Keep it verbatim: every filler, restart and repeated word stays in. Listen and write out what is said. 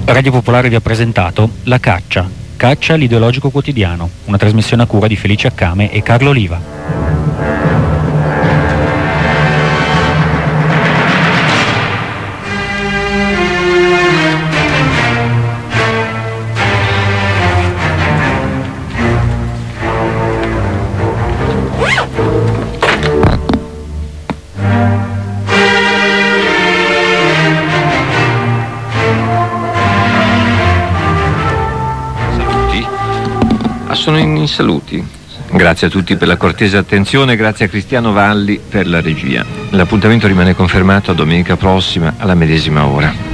Radio Popolare vi ha presentato La Caccia, Caccia l'ideologico quotidiano, una trasmissione a cura di Felice Accame e Carlo Oliva. Sono in saluti. Grazie a tutti per la cortese attenzione, grazie a Cristiano Valli per la regia. L'appuntamento rimane confermato a domenica prossima alla medesima ora.